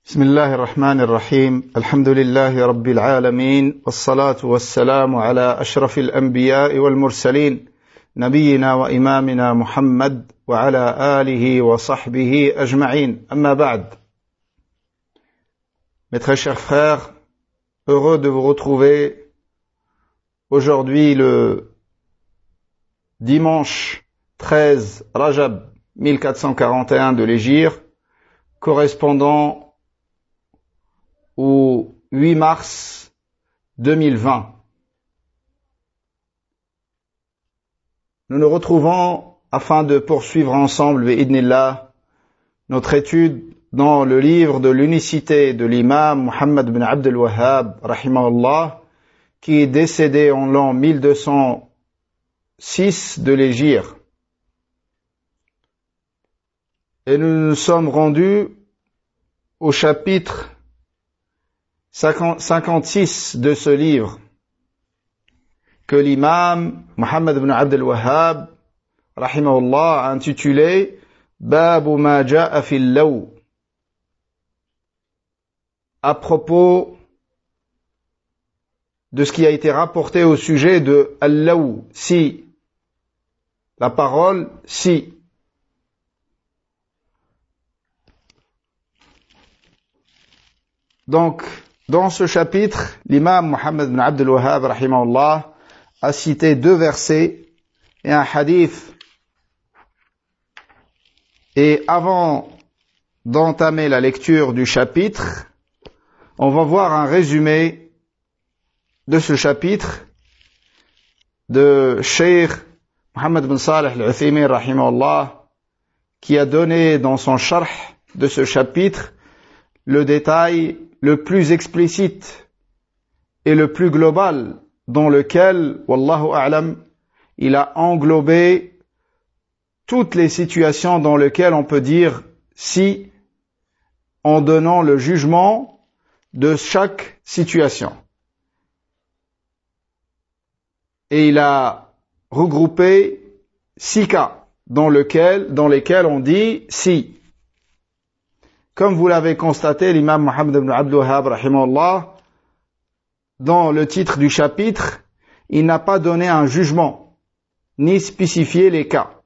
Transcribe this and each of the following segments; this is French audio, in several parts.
بسم الله الرحمن الرحيم الحمد لله رب العالمين والصلاة والسلام على أشرف الأنبياء والمرسلين نبينا وإمامنا محمد وعلى آله وصحبه أجمعين أما بعد. Mes très chers frères, heureux de vous retrouver aujourd'hui le dimanche 13 Rajab 1441 de l'Hégire, correspondant au 8 mars 2020. Nous nous retrouvons afin de poursuivre ensemble, bi'idnillah, notre étude dans le livre de l'unicité de l'imam Muhammad ibn Abd al-Wahhab, rahimahullah, qui est décédé en l'an 1206 de l'Hégire. Et nous nous sommes rendus au chapitre 56 de ce livre que l'imam Muhammad ibn Abd al-Wahhab rahimahullah a intitulé Babu ma ja'a fil law, à propos de ce qui a été rapporté au sujet de al-law, si, la parole si. Donc, dans ce chapitre, l'imam Muhammad ibn Abd al-Wahhab rahimahullah a cité deux versets et un hadith. Et avant d'entamer la lecture du chapitre, on va voir un résumé de ce chapitre de Cheikh Muhammad ibn Salih al-Uthaymin rahimahullah, qui a donné dans son sharh de ce chapitre le détail le plus explicite et le plus global dans lequel, wallahu a'lam, il a englobé toutes les situations dans lesquelles on peut dire si, en donnant le jugement de chaque situation. Et il a regroupé 6 cas dans lesquels on dit si. Comme vous l'avez constaté, l'imam Muhammad ibn Abd al-Wahhab rahimahullah, dans le titre du chapitre, il n'a pas donné un jugement, ni spécifié les cas.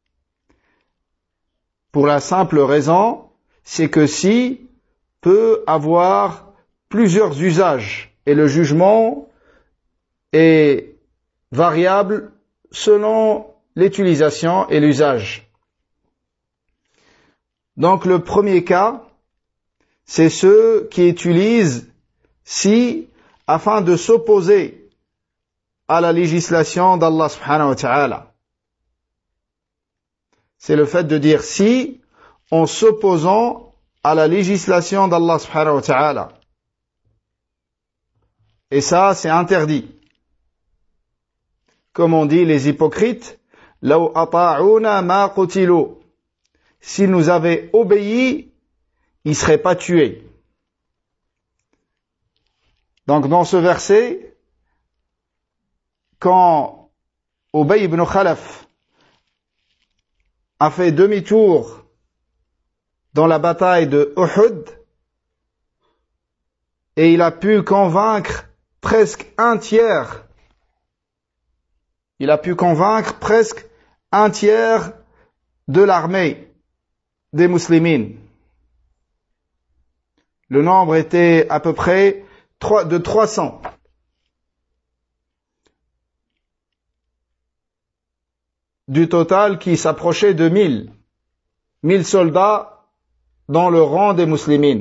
Pour la simple raison, c'est que si peut avoir plusieurs usages, et le jugement est variable selon l'utilisation et l'usage. Donc le premier cas, c'est ceux qui utilisent si afin de s'opposer à la législation d'Allah subhanahu wa ta'ala. C'est le fait de dire si en s'opposant à la législation d'Allah subhanahu wa ta'ala. Et ça, c'est interdit. Comme on dit les hypocrites, law ata'una ma qutilu. S'ils nous avaient obéi, ils ne seraient pas tués. Donc dans ce verset, quand Ubay ibn Khalaf a fait demi-tour dans la bataille de Uhud, et il a pu convaincre presque un tiers de l'armée des musulmans. Le nombre était à peu près de 300. Du total qui s'approchait de 1000 soldats dans le rang des musulmans.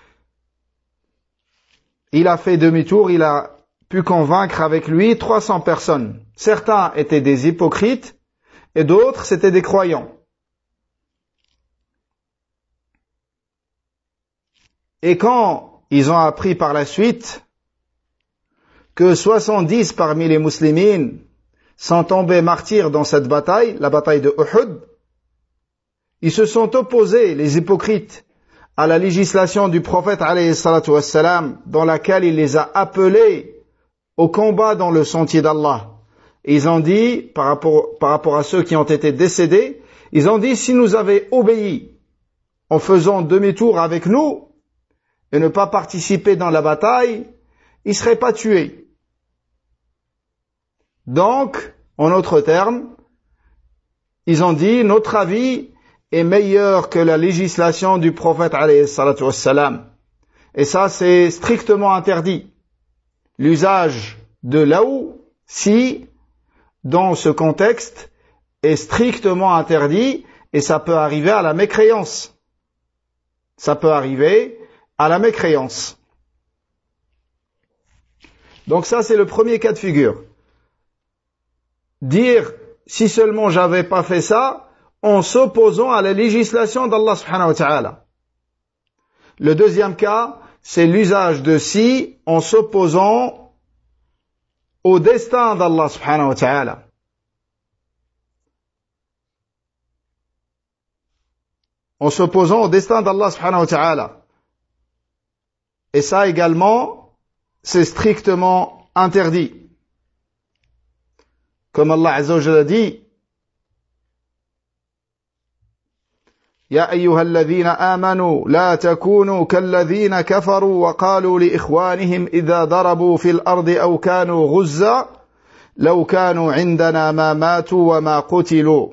Il a fait demi-tour, il a pu convaincre avec lui 300 personnes. Certains étaient des hypocrites et d'autres c'était des croyants. Et quand ils ont appris par la suite que 70 parmi les musulmans sont tombés martyrs dans cette bataille, la bataille de Uhud, ils se sont opposés, les hypocrites, à la législation du prophète alayhi salatu wassalam, dans laquelle il les a appelés au combat dans le sentier d'Allah. Et ils ont dit, par rapport à ceux qui ont été décédés, ils ont dit, si nous avaient obéi en faisant demi-tour avec nous, et ne pas participer dans la bataille, il ne serait pas tué. Donc, en d'autres termes, ils ont dit, notre avis est meilleur que la législation du prophète alayhi salatu wassalam. Et ça, c'est strictement interdit. L'usage de laou, si, dans ce contexte, est strictement interdit, et ça peut arriver à la mécréance. Ça peut arriver à la mécréance. Donc ça, c'est le premier cas de figure. Dire, si seulement j'avais pas fait ça, en s'opposant à la législation d'Allah subhanahu wa ta'ala. Le deuxième cas, c'est l'usage de si en s'opposant au destin d'Allah subhanahu wa ta'ala. En s'opposant au destin d'Allah subhanahu wa ta'ala. Et ça également, c'est strictement interdit. Comme Allah azza wa jalla dit, يا أيها الذين آمنوا لا تكونوا كالذين كفروا وقالوا لإخوانهم إذا ضربوا في الأرض أو كانوا غزا لو كانوا عندنا ما ماتوا وما قتلوا.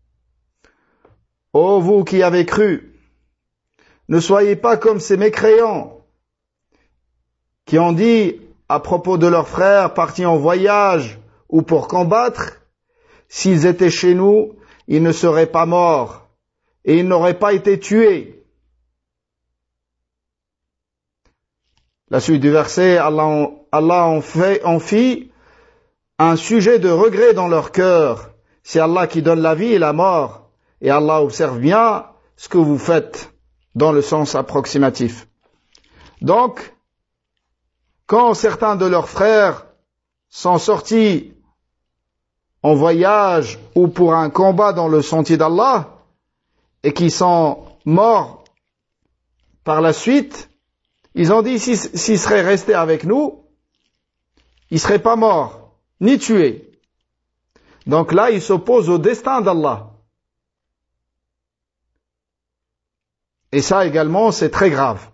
Ô vous qui avez cru, ne soyez pas comme ces mécréants qui ont dit à propos de leurs frères partis en voyage ou pour combattre, s'ils étaient chez nous, ils ne seraient pas morts. Et ils n'auraient pas été tués. La suite du verset, Allah en fit un sujet de regret dans leur cœur. C'est Allah qui donne la vie et la mort. Et Allah observe bien ce que vous faites dans le sens approximatif. Donc, quand certains de leurs frères sont sortis en voyage ou pour un combat dans le sentier d'Allah, et qui sont morts par la suite, ils ont dit, s'ils seraient restés avec nous, ils ne seraient pas morts, ni tués. Donc là, ils s'opposent au destin d'Allah. Et ça également, c'est très grave.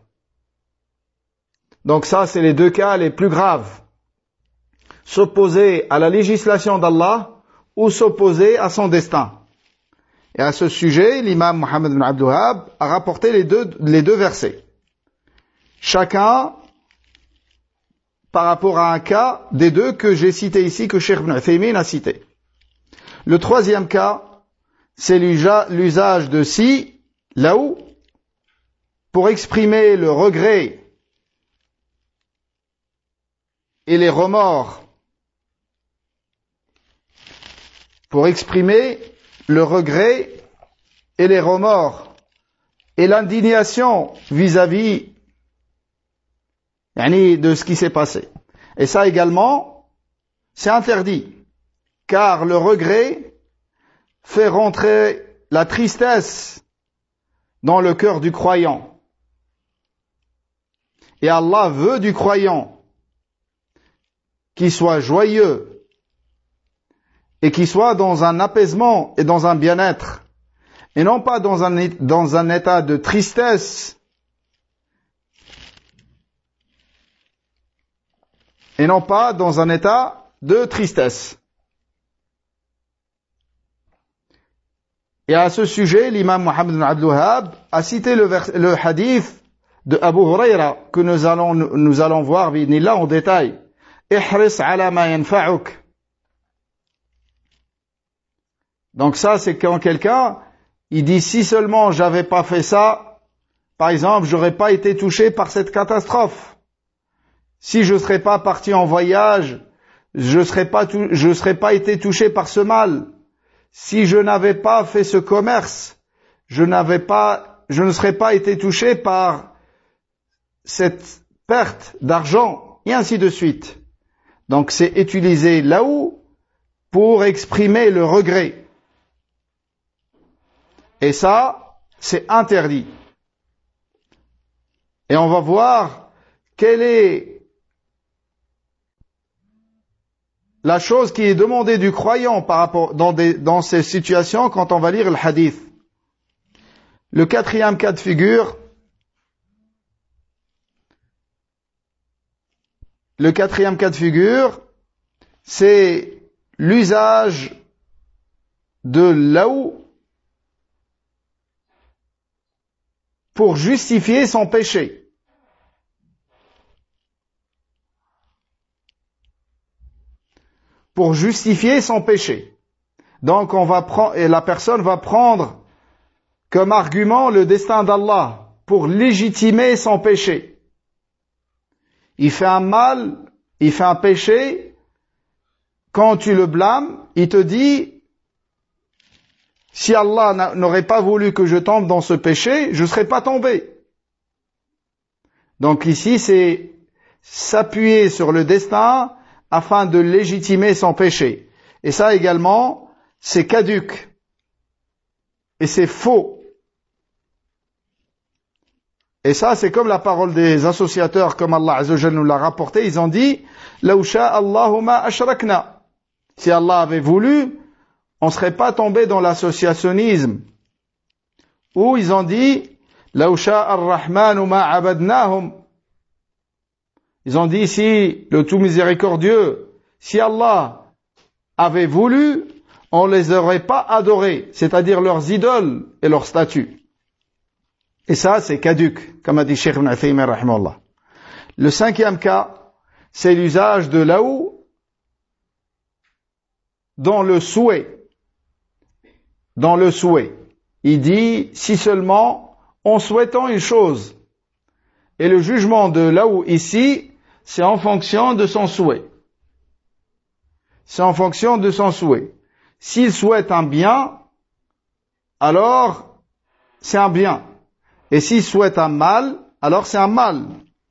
Donc ça, c'est les deux cas les plus graves. S'opposer à la législation d'Allah ou s'opposer à son destin. Et à ce sujet, l'imam Muhammad ibn Abdul Wahhab a rapporté les deux versets. Chacun par rapport à un cas des deux que j'ai cités ici, que Cheikh Ibn Uthaymin a cité. Le troisième cas, c'est l'usage de si, là où, pour exprimer le regret et les remords, pour exprimer le regret et les remords et l'indignation vis-à-vis de ce qui s'est passé. Et ça également, c'est interdit, car le regret fait rentrer la tristesse dans le cœur du croyant. Et Allah veut du croyant qu'il soit joyeux et qui soit dans un apaisement et dans un bien-être, et non pas dans un état de tristesse, et non pas dans un état de tristesse. Et à ce sujet, l'imam Muhammad ibn Abdul Wahhab a cité le hadith de Abu Huraira que nous allons voir bi'idhnillah en détail. Ihris ala ma yanfa'uk. Donc ça, c'est quand quelqu'un, il dit, si seulement j'avais pas fait ça, par exemple, j'aurais pas été touché par cette catastrophe. Si je serais pas parti en voyage, je serais pas été touché par ce mal. Si je n'avais pas fait ce commerce, je ne serais pas été touché par cette perte d'argent, et ainsi de suite. Donc c'est utilisé là où pour exprimer le regret. Et ça, c'est interdit. Et on va voir quelle est la chose qui est demandée du croyant par rapport dans ces situations quand on va lire le hadith. Le quatrième cas de figure, le quatrième cas de figure, c'est l'usage de laou pour justifier son péché. Pour justifier son péché. Donc la personne va prendre comme argument le destin d'Allah pour légitimer son péché. Il fait un mal, il fait un péché, quand tu le blâmes, il te dit, si Allah n'aurait pas voulu que je tombe dans ce péché, je ne serais pas tombé. Donc ici, c'est s'appuyer sur le destin afin de légitimer son péché. Et ça également, c'est caduc. Et c'est faux. Et ça, c'est comme la parole des associateurs, comme Allah Azza wa Jalla nous l'a rapporté. Ils ont dit, Law sha'a Allahu ma ashrakna. Si Allah avait voulu, on ne serait pas tombé dans l'associationnisme. Ou ils ont dit, Law sha'a ar-Rahmanu ma abadnahum. Ils ont dit, si le tout miséricordieux, si Allah avait voulu, on les aurait pas adorés, c'est-à-dire leurs idoles et leurs statues. Et ça, c'est caduc, comme a dit Cheikh Ibn Uthaymin, rahimahullah. Le cinquième cas, c'est l'usage de laou dans le souhait. Dans le souhait. Il dit, si seulement en souhaitant une chose. Et le jugement de laou ici, c'est en fonction de son souhait. C'est en fonction de son souhait. S'il souhaite un bien, alors c'est un bien. Et s'il souhaite un mal, alors c'est un mal.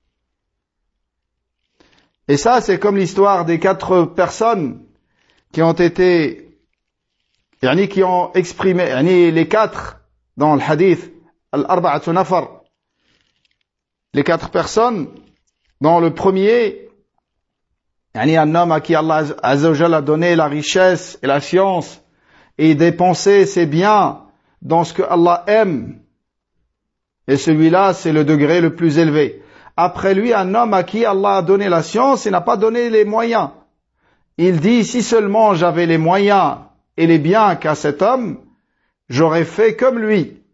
Et ça, c'est comme l'histoire des 4 personnes qui ont été, qui ont exprimé, les 4 dans le hadith, al-arba'atu nafar, les 4 personnes, dans le premier, un homme à qui Allah Azza wa Jalla a donné la richesse et la science, et dépensé ses biens dans ce que Allah aime. Et celui-là, c'est le degré le plus élevé. Après lui, un homme à qui Allah a donné la science et n'a pas donné les moyens. Il dit, si seulement j'avais les moyens et les biens qu'a cet homme, j'aurais fait comme lui.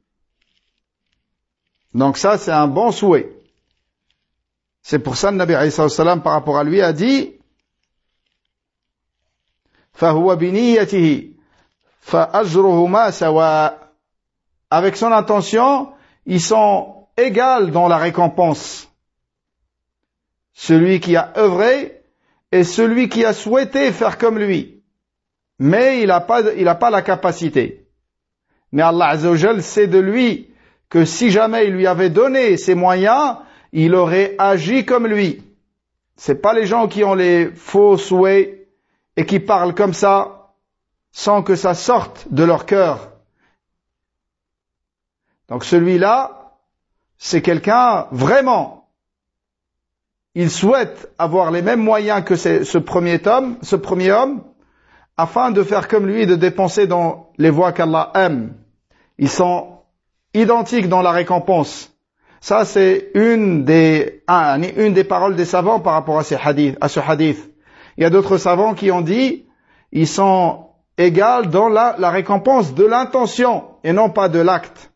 Donc ça, c'est un bon souhait. C'est pour ça que le Nabi alayhi salam, par rapport à lui, a dit, فَهُوَ بِنِيَّتِهِ فَأَجْرُهُمَا سَوَاء. Avec son intention, ils sont égaux dans la récompense. Celui qui a œuvré et celui qui a souhaité faire comme lui. Mais il n'a pas la capacité. Mais Allah Azza wa Jalla sait de lui que si jamais il lui avait donné ses moyens, il aurait agi comme lui. C'est pas les gens qui ont les faux souhaits et qui parlent comme ça sans que ça sorte de leur cœur. Donc celui-là, c'est quelqu'un vraiment, il souhaite avoir les mêmes moyens que ce premier homme, afin de faire comme lui et de dépenser dans les voies qu'Allah aime. Ils sont identiques dans la récompense. Ça, c'est une des paroles des savants par rapport à ce hadith. Il y a d'autres savants qui ont dit, ils sont égaux dans la récompense de l'intention et non pas de l'acte.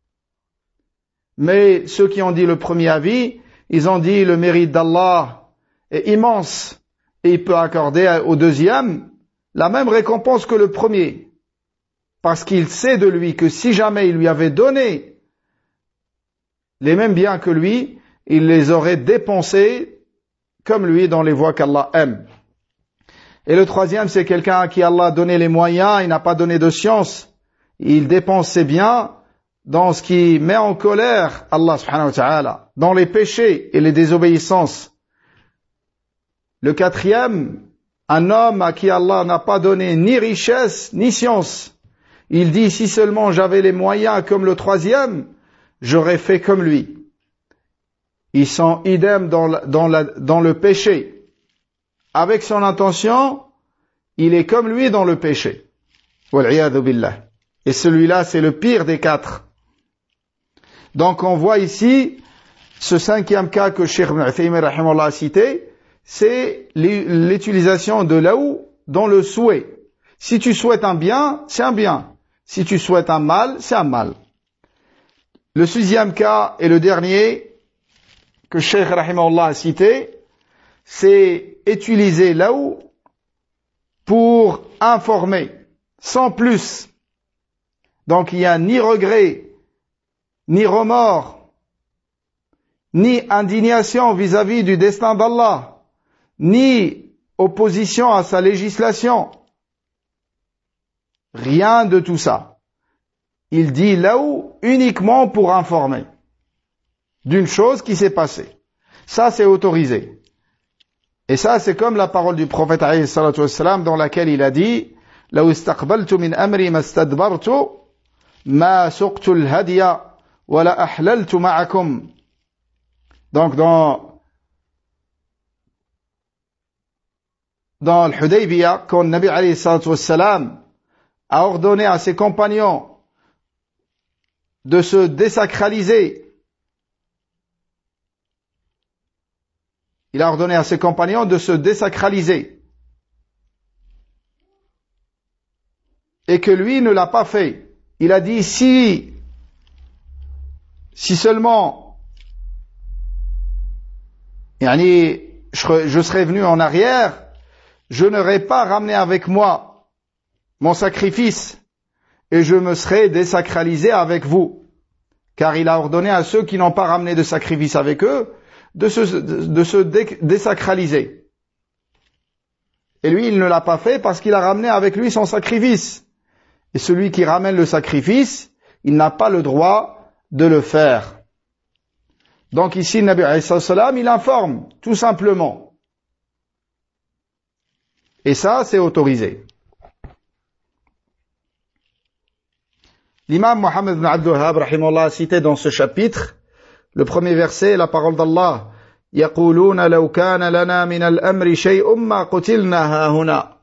Mais ceux qui ont dit le premier avis, ils ont dit le mérite d'Allah est immense et il peut accorder au deuxième la même récompense que le premier. Parce qu'il sait de lui que si jamais il lui avait donné les mêmes biens que lui, il les aurait dépensés comme lui dans les voies qu'Allah aime. Et le troisième, c'est quelqu'un à qui Allah a donné les moyens, il n'a pas donné de science. Il dépense ses biens dans ce qui met en colère Allah subhanahu wa ta'ala, dans les péchés et les désobéissances. Le quatrième, un homme à qui Allah n'a pas donné ni richesse ni science. Il dit, si seulement j'avais les moyens comme le troisième, j'aurais fait comme lui. Ils sont idem dans le péché. Avec son intention, il est comme lui dans le péché. Wal'iyadhu billah. Et celui-là, c'est le pire des 4. Donc on voit ici, ce 5e cas que Cheikh Ibn Uthaymin rahimahullah a cité, c'est l'utilisation de laou dans le souhait. Si tu souhaites un bien, c'est un bien. Si tu souhaites un mal, c'est un mal. Le 6e cas et le dernier que Cheikh Rahimahullah a cité, c'est utiliser laou pour informer, sans plus. Donc il n'y a ni regret, ni remords, ni indignation vis-à-vis du destin d'Allah, ni opposition à sa législation. Rien de tout ça. Il dit laou uniquement pour informer d'une chose qui s'est passée. Ça, c'est autorisé. Et ça, c'est comme la parole du prophète alayhi salatu wassalam dans laquelle il a dit لو استقبلت من أمري ما استدبرت ما سقت الهدي ولا أحللت معكم. Donc dans le Hudaybiyah, quand le Nabi alayhi salatu wassalam a ordonné à ses compagnons de se désacraliser, il a ordonné à ses compagnons de se désacraliser, et que lui ne l'a pas fait. Il a dit, si seulement je serais venu en arrière, je n'aurais pas ramené avec moi mon sacrifice et je me serais désacralisé avec vous. Car il a ordonné à ceux qui n'ont pas ramené de sacrifice avec eux de se désacraliser. Et lui, il ne l'a pas fait parce qu'il a ramené avec lui son sacrifice. Et celui qui ramène le sacrifice, il n'a pas le droit de le faire. Donc ici, le Nabi alayhi salam, il informe, tout simplement. Et ça, c'est autorisé. L'imam Mohammed ibn Abdul Wahhab, rahimahullah, a cité dans ce chapitre, le premier verset, la parole d'Allah, يَقُولُونَ لَوْ كَانَ لَنَا مِنَ الْأَمْرِ شَيْءٌ مَا قُتِلْنَا هَاهُنَا.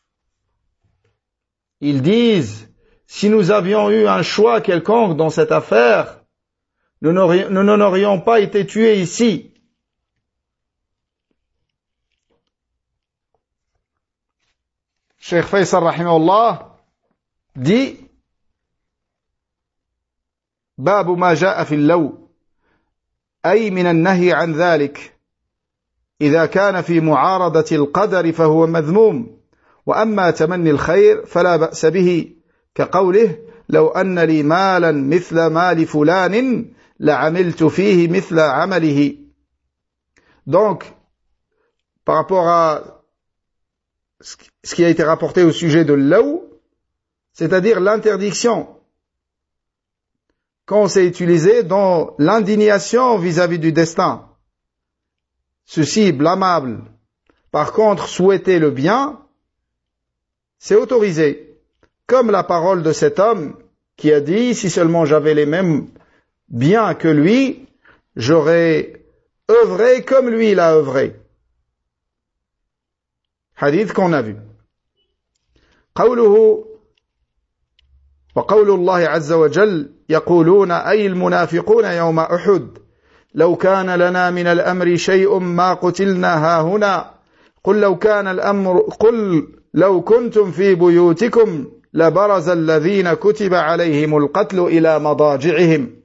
Ils disent, si nous avions eu un choix quelconque dans cette affaire, nous n'aurions pas été tués ici. Cheikh Faisal rahimahullah dit باب ما جاء في اللو أي من النهي عن ذلك إذا كان في معارضة القدر فهو مذموم وأما تمني الخير فلا بأس به كقوله لو أن لي مالا مثل مال فلان لعملت فيه مثل عمله. Donc, par rapport à ce qui a été rapporté au sujet de laou, c'est-à-dire l'interdiction quand c'est utilisé dans l'indignation vis-à-vis du destin. Ceci est blâmable. Par contre, souhaiter le bien, c'est autorisé. Comme la parole de cet homme qui a dit, si seulement j'avais les mêmes biens que lui, j'aurais œuvré comme lui il a œuvré. Hadith qu'on a vu. قوله وقول الله عز وجل يقولون أي المنافقون يوم أحد لو كان لنا من الأمر شيء ما قتلنا هاهنا قل لو كنتم في بيوتكم لبرز الذين كتب عليهم القتل إلى مضاجعهم.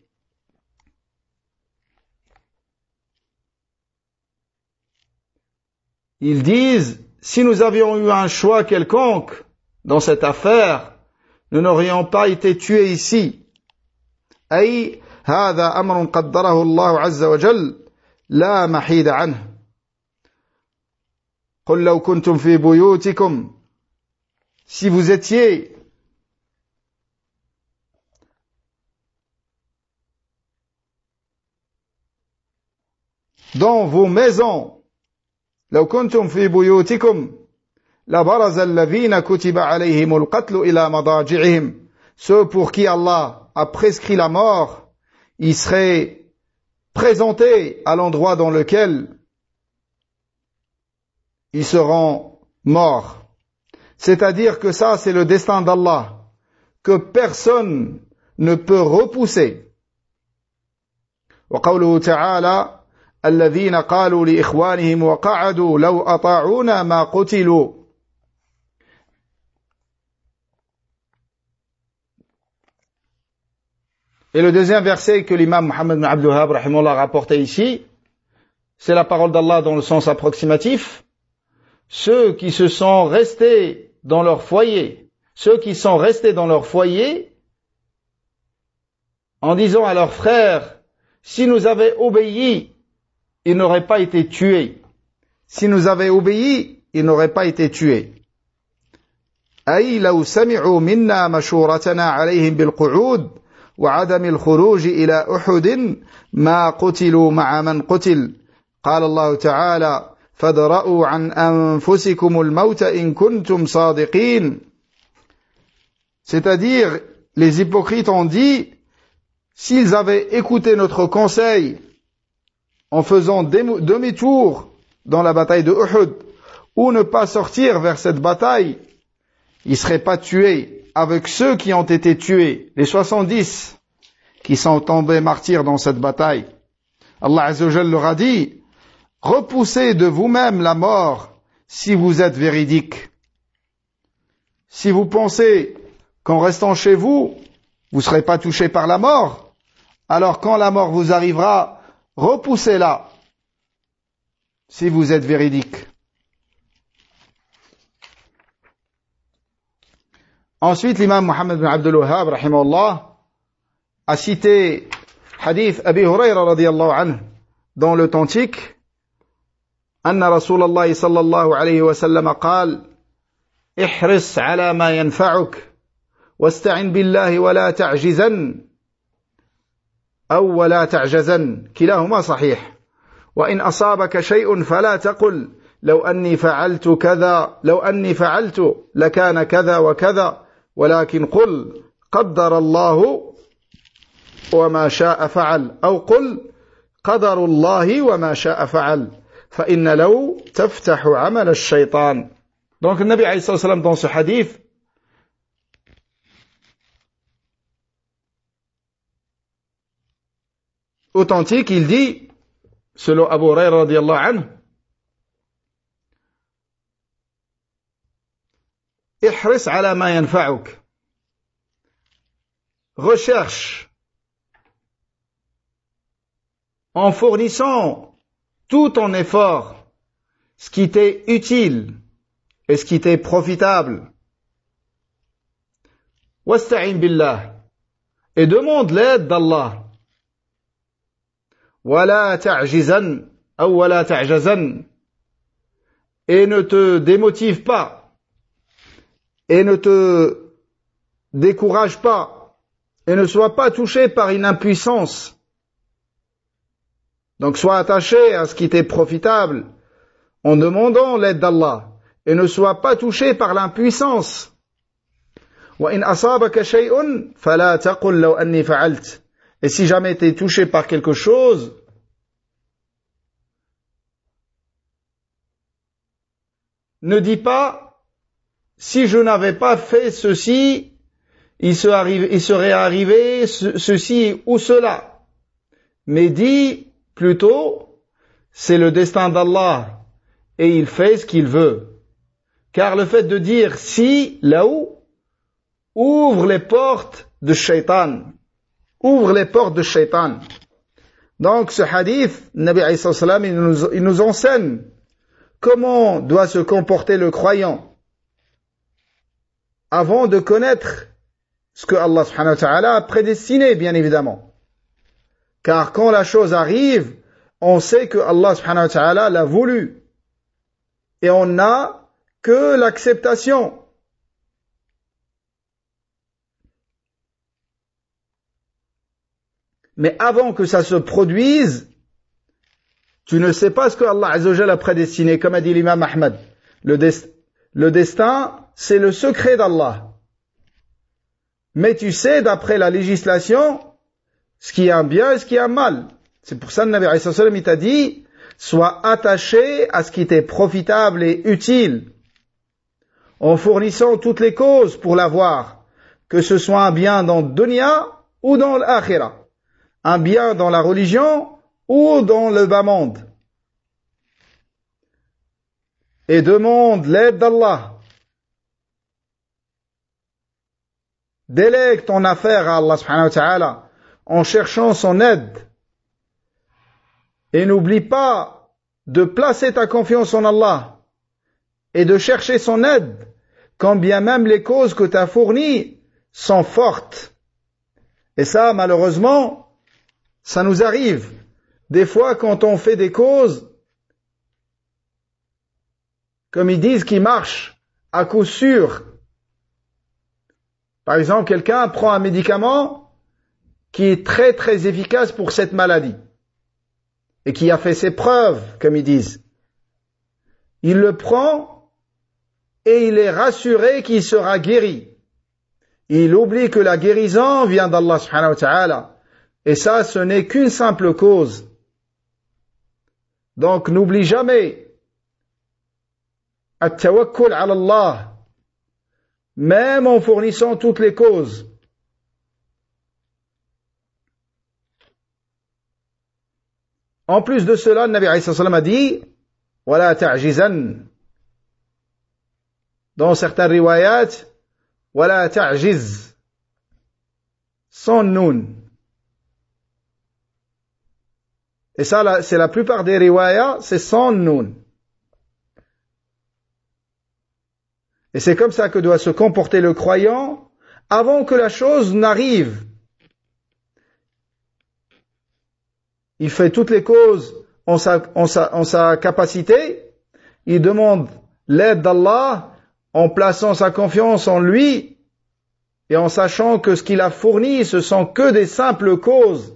Ils disent, si nous avions eu un choix quelconque dans cette affaire, nous n'aurions pas été tués ici. أي هذا أمر قدره الله عز وجل لا محيد عنه. قل لو كنتم في بيوتكم, si vous étiez dans vos maisons, لو كنتم في بيوتكم لبرز الذين كتب عليهم القتل إلى مضاجعهم. Ceux pour qui Allah a prescrit la mort, ils seraient présentés à l'endroit dans lequel ils seront morts. C'est-à-dire que ça, c'est le destin d'Allah, que personne ne peut repousser. وقوله تعالى الذين قالوا لإخوانهم وقعدوا لو أطاعونا ما قتلوا. Et le deuxième verset que l'imam Mohammed bin Abdul Wahhab rahimahullah a rapporté ici, c'est la parole d'Allah dans le sens approximatif. Ceux qui se sont restés dans leur foyer, en disant à leurs frères, si nous avaient obéi, ils n'auraient pas été tués. أي لو سمعوا منا مشورتنا عليهم بالقعود وعدم الخروج إلى أحد ما قتلوا مع من قتل. قال الله تعالى فادرءوا عن أنفسكم الموت إن كنتم صادقين. C'est-à-dire, les hypocrites ont dit, s'ils avaient écouté notre conseil en faisant demi-tour dans la bataille de Uhud, ou ne pas sortir vers cette bataille, ils ne seraient pas tués avec ceux qui ont été tués, les 70 qui sont tombés martyrs dans cette bataille. Allah Azza wa Jalla leur a dit, repoussez de vous-même la mort si vous êtes véridique. Si vous pensez qu'en restant chez vous, vous ne serez pas touchés par la mort, alors quand la mort vous arrivera, repoussez-la si vous êtes véridique. Ensuite, l'imam Mohammed bin Abdul Wahhab, rahimahullah, a cité hadith Abi Hurayra radiyallahu anhu dans l'authentique, أن رسول الله صلى الله عليه وسلم قال احرص على ما ينفعك واستعن بالله ولا تعجزن أو ولا تعجزن كلاهما صحيح وإن أصابك شيء فلا تقل لو أني فعلت لكان كذا وكذا ولكن قل قدر الله وما شاء فعل أو قل قدر الله وما شاء فعل فإن لو تفتح عمل الشيطان. Donc le Nabi alayhi salam dans ce hadith authentique, il dit, selon Abu Hurayra radiyallahu anhu, ihris ala ma yanfa'uk, recherche en fournissant tout ton effort ce qui t'est utile et ce qui t'est profitable. Wasta'in billah, et demande l'aide d'Allah. Wala ta'jizan ou wala ta'jazan, et ne te démotive pas et ne te décourage pas et ne sois pas touché par une impuissance. Donc sois attaché à ce qui t'est profitable en demandant l'aide d'Allah et ne sois pas touché par l'impuissance. وَإِنْ أَصَابَكَ شَيْءٌ فَلَا تَقُلْ لَوْ أَنِّي فَعَلْتُ. Et si jamais tu es touché par quelque chose, ne dis pas, si je n'avais pas fait ceci, il serait arrivé ceci ou cela. Mais dis plutôt, c'est le destin d'Allah et il fait ce qu'il veut. Car le fait de dire si, là-haut, ouvre les portes de Shaitan. Donc ce hadith, Nabi alayhi salam, il nous enseigne comment doit se comporter le croyant avant de connaître ce que Allah subhanahu wa ta'ala a prédestiné, bien évidemment. Car quand la chose arrive, on sait que Allah subhanahu wa ta'ala l'a voulu. Et on n'a que l'acceptation. Mais avant que ça se produise, tu ne sais pas ce que Allah Azza wa Jalla a prédestiné. Comme a dit l'imam Ahmad, le destin, c'est le secret d'Allah. Mais tu sais, d'après la législation, ce qui est un bien et ce qui est un mal. C'est pour ça que le Nabi alayhi salam, il t'a dit, sois attaché à ce qui t'est profitable et utile, en fournissant toutes les causes pour l'avoir, que ce soit un bien dans le dunya ou dans l'akhirah. Un bien dans la religion ou dans le bas monde et demande l'aide d'Allah. Délègue ton affaire à Allah subhanahu wa ta'ala en cherchant son aide. Et n'oublie pas de placer ta confiance en Allah et de chercher son aide, quand bien même les causes que tu as fournies sont fortes. Et ça, malheureusement, ça nous arrive. Des fois, quand on fait des causes, comme ils disent, qui marchent à coup sûr. Par exemple, quelqu'un prend un médicament qui est très très efficace pour cette maladie et qui a fait ses preuves, comme ils disent. Il le prend et il est rassuré qu'il sera guéri. Il oublie que la guérison vient d'Allah subhanahu wa ta'ala. Et ça, ce n'est qu'une simple cause. Donc, n'oublie jamais at-tawakkul ala Allah, même en fournissant toutes les causes. En plus de cela, le Nabi alayhi salam a dit wala ta'jizan. Dans certains riwayat, wala ta'jiz, sans noun. Et ça, c'est la plupart des riwayats, c'est sans noun. Et c'est comme ça que doit se comporter le croyant avant que la chose n'arrive. Il fait toutes les causes en sa capacité. Il demande l'aide d'Allah en plaçant sa confiance en lui et en sachant que ce qu'il a fourni, ce sont que des simples causes.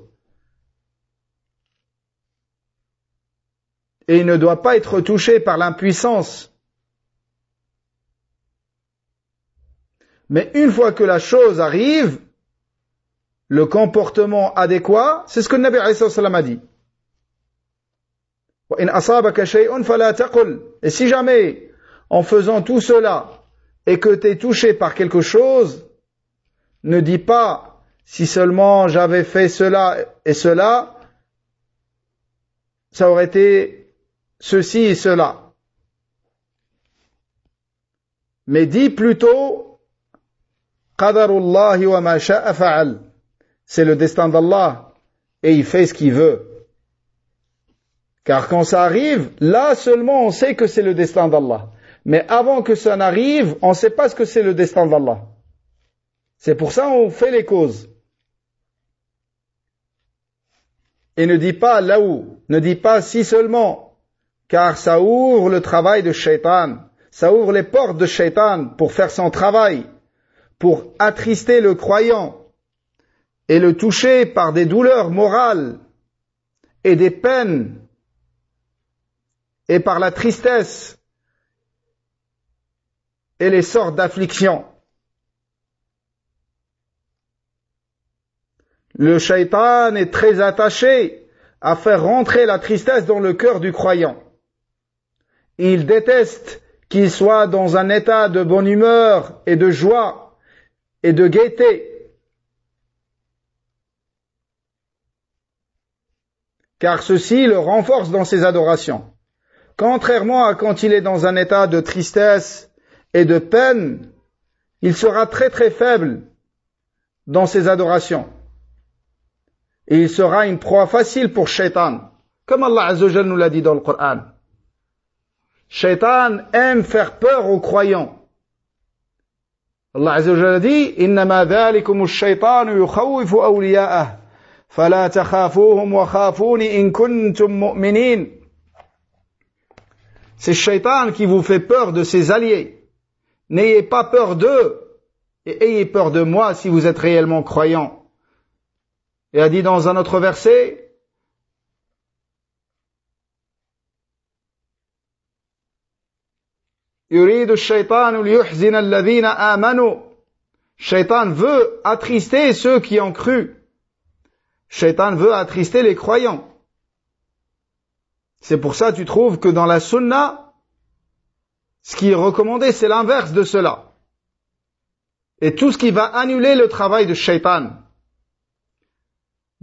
Et il ne doit pas être touché par l'impuissance. Mais une fois que la chose arrive, le comportement adéquat, c'est ce que le Nabi alayhi salam a dit. Et si jamais, en faisant tout cela, et que tu es touché par quelque chose, ne dis pas, si seulement j'avais fait cela et cela, ça aurait été ceci et cela. Mais dis plutôt, Qadarullahi wa ma sha'a fa'al. C'est le destin d'Allah et il fait ce qu'il veut. Car quand ça arrive, là seulement on sait que c'est le destin d'Allah. Mais avant que ça n'arrive, on ne sait pas ce que c'est le destin d'Allah. C'est pour ça qu'on fait les causes. Et ne dis pas là où, ne dis pas si seulement, car ça ouvre le travail de Shaitan. Ça ouvre les portes de Shaitan pour faire son travail, pour attrister le croyant et le toucher par des douleurs morales et des peines et par la tristesse et les sortes d'afflictions. Le shaitan est très attaché à faire rentrer la tristesse dans le cœur du croyant. Il déteste qu'il soit dans un état de bonne humeur et de joie et de gaieté. Car ceci le renforce dans ses adorations. Contrairement à quand il est dans un état de tristesse et de peine, il sera très très faible dans ses adorations. Et il sera une proie facile pour Shaitan. Comme Allah Azza wa Jalla nous l'a dit dans le Coran. Shaitan aime faire peur aux croyants. Allah Azza wa Jalla dit إنما ذلكم الشيطان يخوف أولياءه فلا تخافوهم وخافوني إن كنتم مؤمنين. C'est Shaitan qui vous fait peur de ses alliés. N'ayez pas peur d'eux et ayez peur de moi si vous êtes réellement croyants. Et a dit dans un autre verset, يريد الشيطان ليحزن الذين آمنوا. Shaitan veut attrister ceux qui ont cru. Shaitan veut attrister les croyants. C'est pour ça que tu trouves que dans la sunna, ce qui est recommandé, c'est l'inverse de cela. Et tout ce qui va annuler le travail de Shaitan.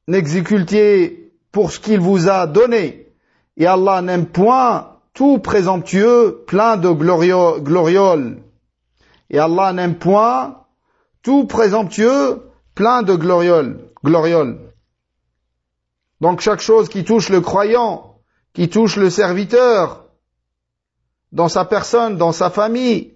n'exécutiez pour ce qu'il vous a donné. Et Allah n'aime point tout présomptueux, plein de glorioles. Et Allah n'aime point tout présomptueux, plein de glorioles. Donc chaque chose qui touche le croyant, qui touche le serviteur, dans sa personne, dans sa famille,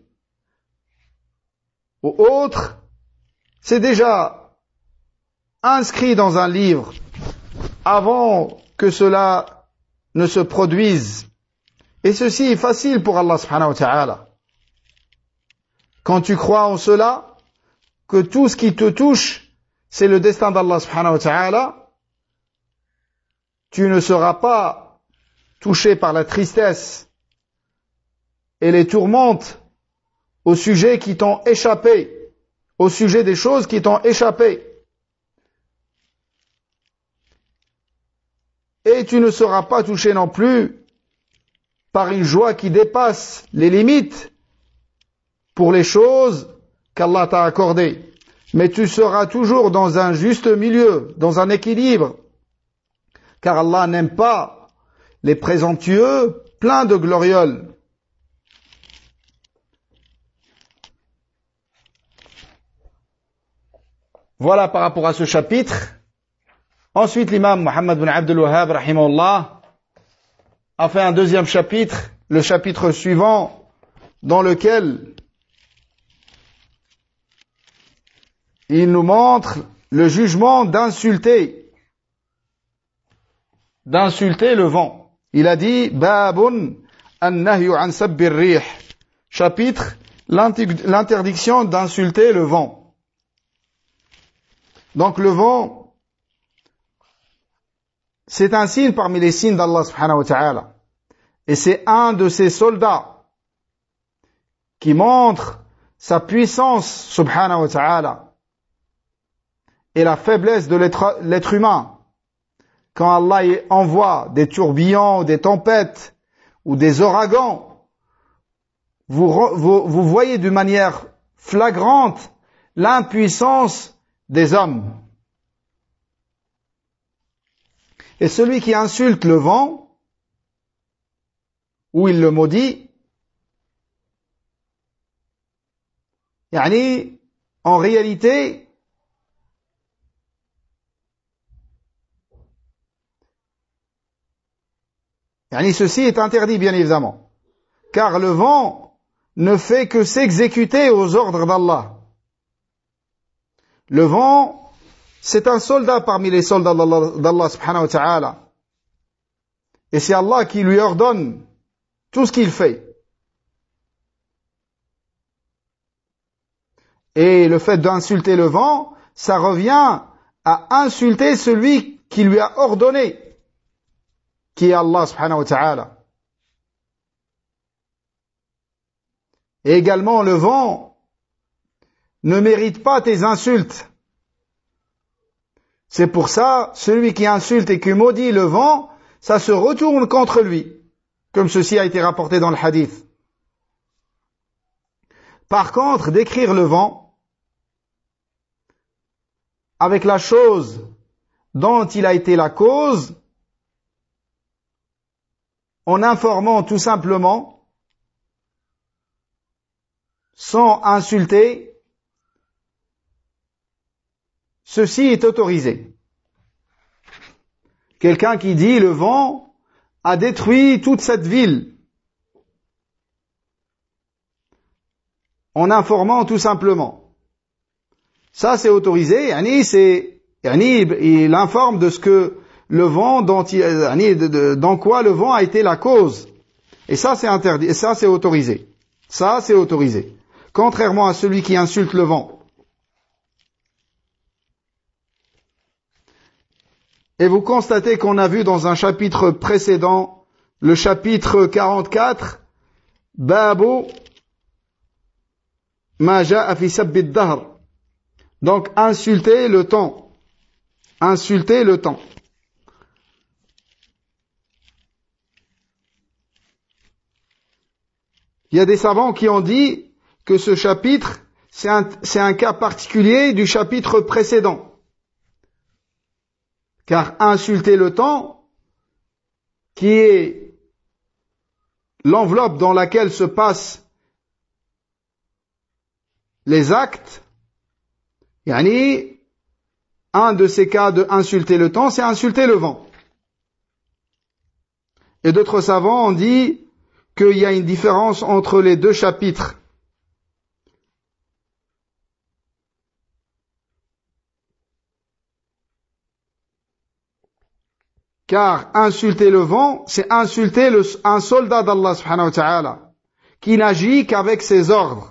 ou autre, c'est déjà inscrit dans un livre avant que cela ne se produise. Et ceci est facile pour Allah subhanahu wa ta'ala. Quand tu crois en cela, que tout ce qui te touche, c'est le destin d'Allah subhanahu wa ta'ala, tu ne seras pas touché par la tristesse et les tourmentes au sujet qui t'ont échappé, au sujet des choses qui t'ont échappé. Et tu ne seras pas touché non plus par une joie qui dépasse les limites pour les choses qu'Allah t'a accordées. Mais tu seras toujours dans un juste milieu, dans un équilibre, car Allah n'aime pas les présomptueux pleins de glorioles. Voilà par rapport à ce chapitre. Ensuite, l'imam Muhammad bin Abdul Wahhab, rahimahullah, a fait un deuxième chapitre, le chapitre suivant, dans lequel il nous montre le jugement d'insulter le vent. Il a dit, Babun an-nahyu an sabbir rih. Chapitre, l'interdiction d'insulter le vent. Donc le vent, c'est un signe parmi les signes d'Allah subhanahu wa ta'ala. Et c'est un de ces soldats qui montre sa puissance subhanahu wa ta'ala et la faiblesse de l'être humain. Quand Allah envoie des tourbillons, des tempêtes ou des ouragans, vous voyez d'une manière flagrante l'impuissance des hommes. Et celui qui insulte le vent, ou il le maudit, en réalité, ceci est interdit bien évidemment, car le vent ne fait que s'exécuter aux ordres d'Allah. Le vent, c'est un soldat parmi les soldats d'Allah subhanahu wa ta'ala. Et c'est Allah qui lui ordonne tout ce qu'il fait. Et le fait d'insulter le vent, ça revient à insulter celui qui lui a ordonné, qui est Allah subhanahu wa ta'ala. Et également le vent ne mérite pas tes insultes. C'est pour ça, celui qui insulte et qui maudit le vent, ça se retourne contre lui, comme ceci a été rapporté dans le hadith. Par contre, décrire le vent avec la chose dont il a été la cause, en informant tout simplement, sans insulter, ceci est autorisé. Quelqu'un qui dit le vent a détruit toute cette ville, en informant tout simplement. Ça c'est autorisé, il informe de ce que le vent dans quoi le vent a été la cause. Et ça c'est interdit, et ça c'est autorisé. Ça c'est autorisé. Contrairement à celui qui insulte le vent. Et vous constatez qu'on a vu dans un chapitre précédent, le chapitre 44, Babu ma ja'a fi sabbi ad-dahr. Donc insulter le temps. Insulter le temps. Il y a des savants qui ont dit que ce chapitre, c'est un cas particulier du chapitre précédent. Car insulter le temps, qui est l'enveloppe dans laquelle se passent les actes, yani, un de ces cas de insulter le temps, c'est insulter le vent. Et d'autres savants ont dit qu'il y a une différence entre les deux chapitres. Car insulter le vent, c'est insulter un soldat d'Allah subhanahu wa ta'ala, qui n'agit qu'avec ses ordres.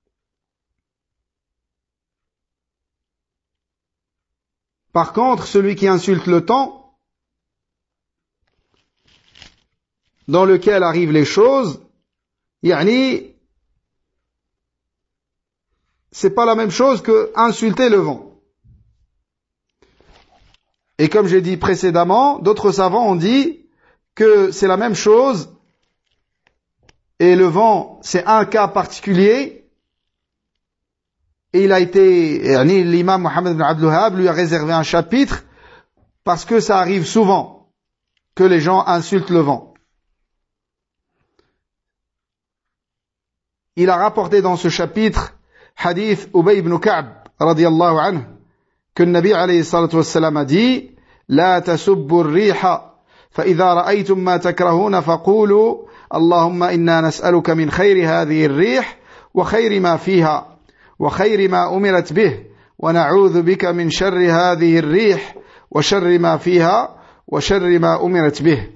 Par contre, celui qui insulte le temps, dans lequel arrivent les choses, yani, c'est pas la même chose que insulter le vent. Et comme j'ai dit précédemment, d'autres savants ont dit que c'est la même chose, et le vent, c'est un cas particulier, et il a été, l'imam Mohammed ibn Abdul Wahhab lui a réservé un chapitre, parce que ça arrive souvent, que les gens insultent le vent. Il a rapporté dans ce chapitre, hadith Ubay ibn Ka'b, radiyallahu anhu, que le Nabi alayhi salatu wassalam a dit لا تسبوا الريح فإذا رأيتم ما تكرهون فقولوا اللهم إنا نسألك من خير هذه الريح وخير ما فيها وخير ما أمرت به ونعوذ بك من شر هذه الريح وشر ما فيها وشر ما أمرت به.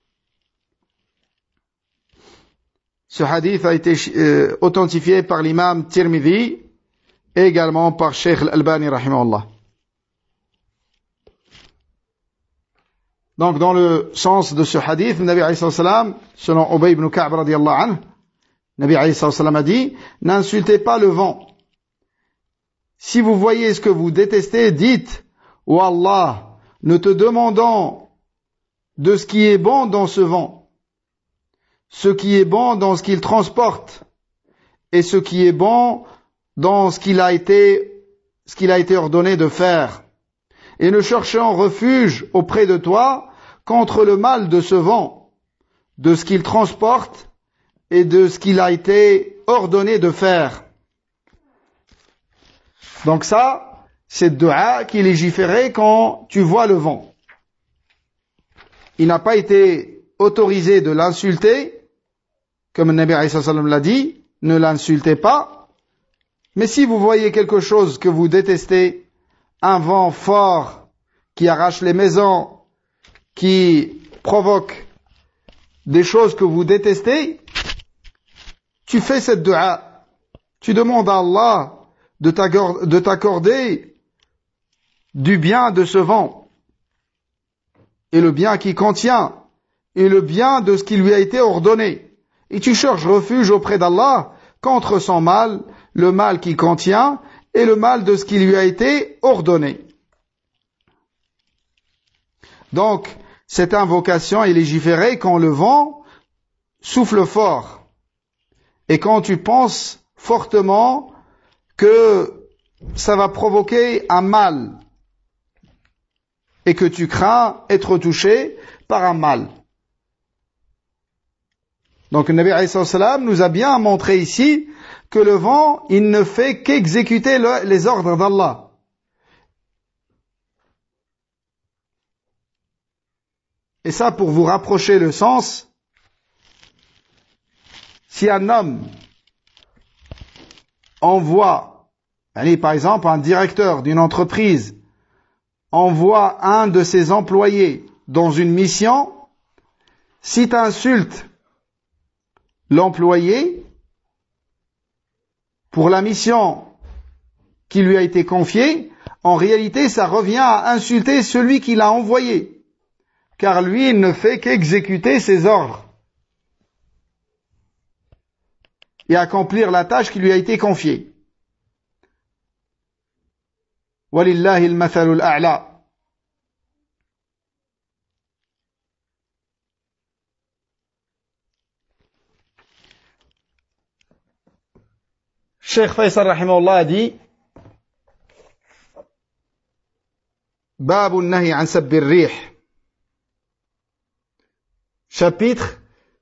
Ce hadith a été authentifié par l'imam Tirmidhi et également par Cheikh Al-Albani rahimahullah. Donc, dans le sens de ce hadith, le Nabi alayhi salam, selon Ubay ibn Ka'b radiyallahu anhu, le Nabi alayhi salam a dit, n'insultez pas le vent. Si vous voyez ce que vous détestez, dites, ô Allah, nous te demandons de ce qui est bon dans ce vent, ce qui est bon dans ce qu'il transporte, et ce qui est bon dans ce qu'il a été ordonné de faire. Et nous cherchons refuge auprès de toi contre le mal de ce vent, de ce qu'il transporte et de ce qu'il a été ordonné de faire. Donc ça, c'est le dua qui est légiféré quand tu vois le vent. Il n'a pas été autorisé de l'insulter, comme le Nabi alayhi salam l'a dit, ne l'insultez pas. Mais si vous voyez quelque chose que vous détestez, un vent fort qui arrache les maisons, qui provoque des choses que vous détestez, tu fais cette dua. Tu demandes à Allah de t'accorder du bien de ce vent, et le bien qui contient, et le bien de ce qui lui a été ordonné. Et tu cherches refuge auprès d'Allah contre son mal, le mal qui contient, et le mal de ce qui lui a été ordonné. Donc, cette invocation est légiférée quand le vent souffle fort et quand tu penses fortement que ça va provoquer un mal et que tu crains être touché par un mal. Donc, le Nabi alayhi salam nous a bien montré ici que le vent, il ne fait qu'exécuter les ordres d'Allah. Et ça, pour vous rapprocher le sens, si un homme envoie, par exemple, un directeur d'une entreprise envoie un de ses employés dans une mission, si tu insultes l'employé pour la mission qui lui a été confiée, en réalité, ça revient à insulter celui qui l'a envoyé, car lui, il ne fait qu'exécuter ses ordres et accomplir la tâche qui lui a été confiée. Walillahi al-mathalul a'la. Cheikh Faisal rahimahullah a dit باب النهي عن سب الريح. Chapitre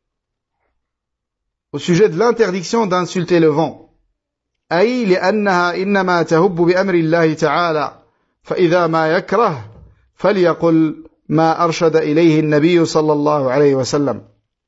au sujet de l'interdiction d'insulter le vent. أي لأنها إنما تهب بأمر الله تعالى فإذا ما يكره فليقل ما أرشد إليه النبي صلى الله عليه وسلم.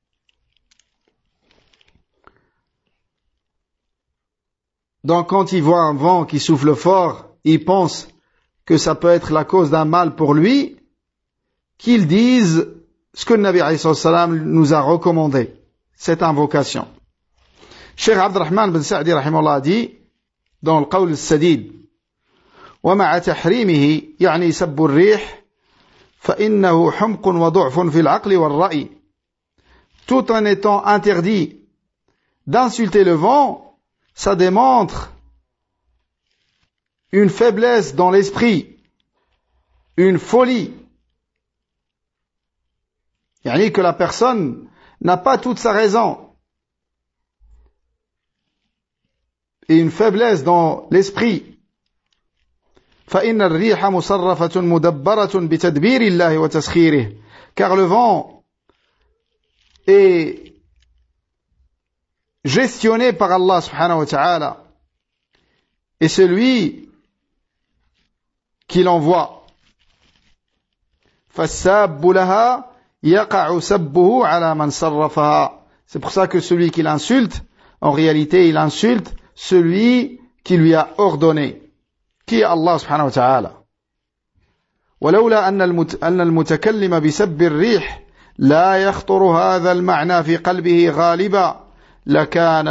Donc quand il voit un vent qui souffle fort, il pense que ça peut être la cause d'un mal pour lui, qu'il dise ce que le Nabi alayhi salam nous a recommandé, cette invocation. Cheikh Abdurrahman bin Sa'di rahimahullah dit dans le qawl al-sadid ومع تحريمه يعني سب الريح فإنه حمق وضعف في العقل والرأي. Tout en étant interdit d'insulter le vent, ça démontre une faiblesse dans l'esprit, une folie. Yani que la personne n'a pas toute sa raison. Et une faiblesse dans l'esprit. فإن الريح مصرفة مدبرة بتدبير الله وتسخيره. Car le vent est gestionné par Allah subhanahu wa ta'ala. Et c'est lui qui l'envoie. فالساب لها يقع سبه على من صرفها. C'est pour ça que celui qui l'insulte, en réalité il insulte celui qui lui a ordonné, qui est Allah subhanahu wa ta'ala. ولولا أن المتكلم بسب الريح لا يخطر هذا المعنى في قلبه غالبا لكان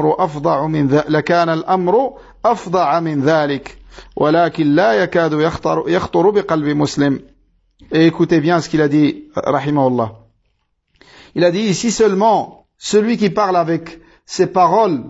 الأمر أفظع من ذلك ولكن لا يكاد يخطر بقلب مسلم. Et écoutez bien ce qu'il a dit, rahimahullah. Il a dit ici seulement, celui qui parle avec ses paroles,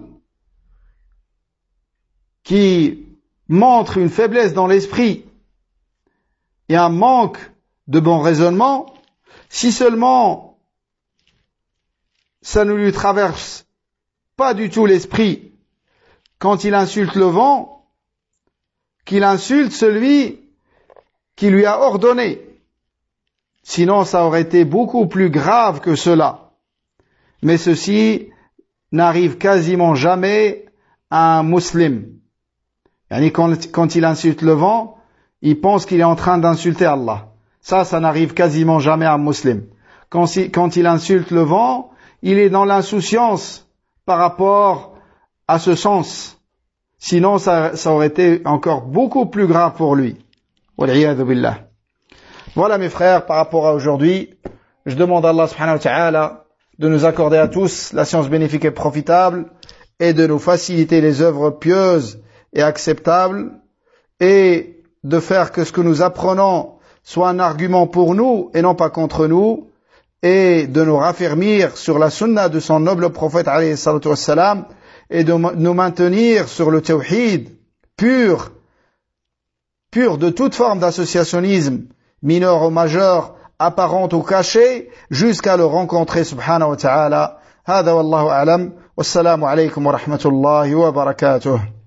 qui montre une faiblesse dans l'esprit et un manque de bon raisonnement, si seulement ça ne lui traverse pas du tout l'esprit quand il insulte le vent, qu'il insulte celui qui lui a ordonné. Sinon, ça aurait été beaucoup plus grave que cela. Mais ceci n'arrive quasiment jamais à un musulman. Quand il insulte le vent, il pense qu'il est en train d'insulter Allah. Ça n'arrive quasiment jamais à un musulman. Quand il insulte le vent, il est dans l'insouciance par rapport à ce sens. Sinon, ça aurait été encore beaucoup plus grave pour lui. Wal'iyadhu billah. Voilà mes frères, par rapport à aujourd'hui, je demande à Allah subhanahu wa ta'ala de nous accorder à tous la science bénéfique et profitable et de nous faciliter les œuvres pieuses et acceptables et de faire que ce que nous apprenons soit un argument pour nous et non pas contre nous et de nous raffermir sur la sunna de son noble prophète alayhi salatu wassalam et de nous maintenir sur le tawhid pur de toute forme d'associationnisme mineur ou majeur, apparente ou cachée, jusqu'à le rencontrer subhanahu wa ta'ala. هذا والله أعلم والسلام عليكم ورحمة الله وبركاته.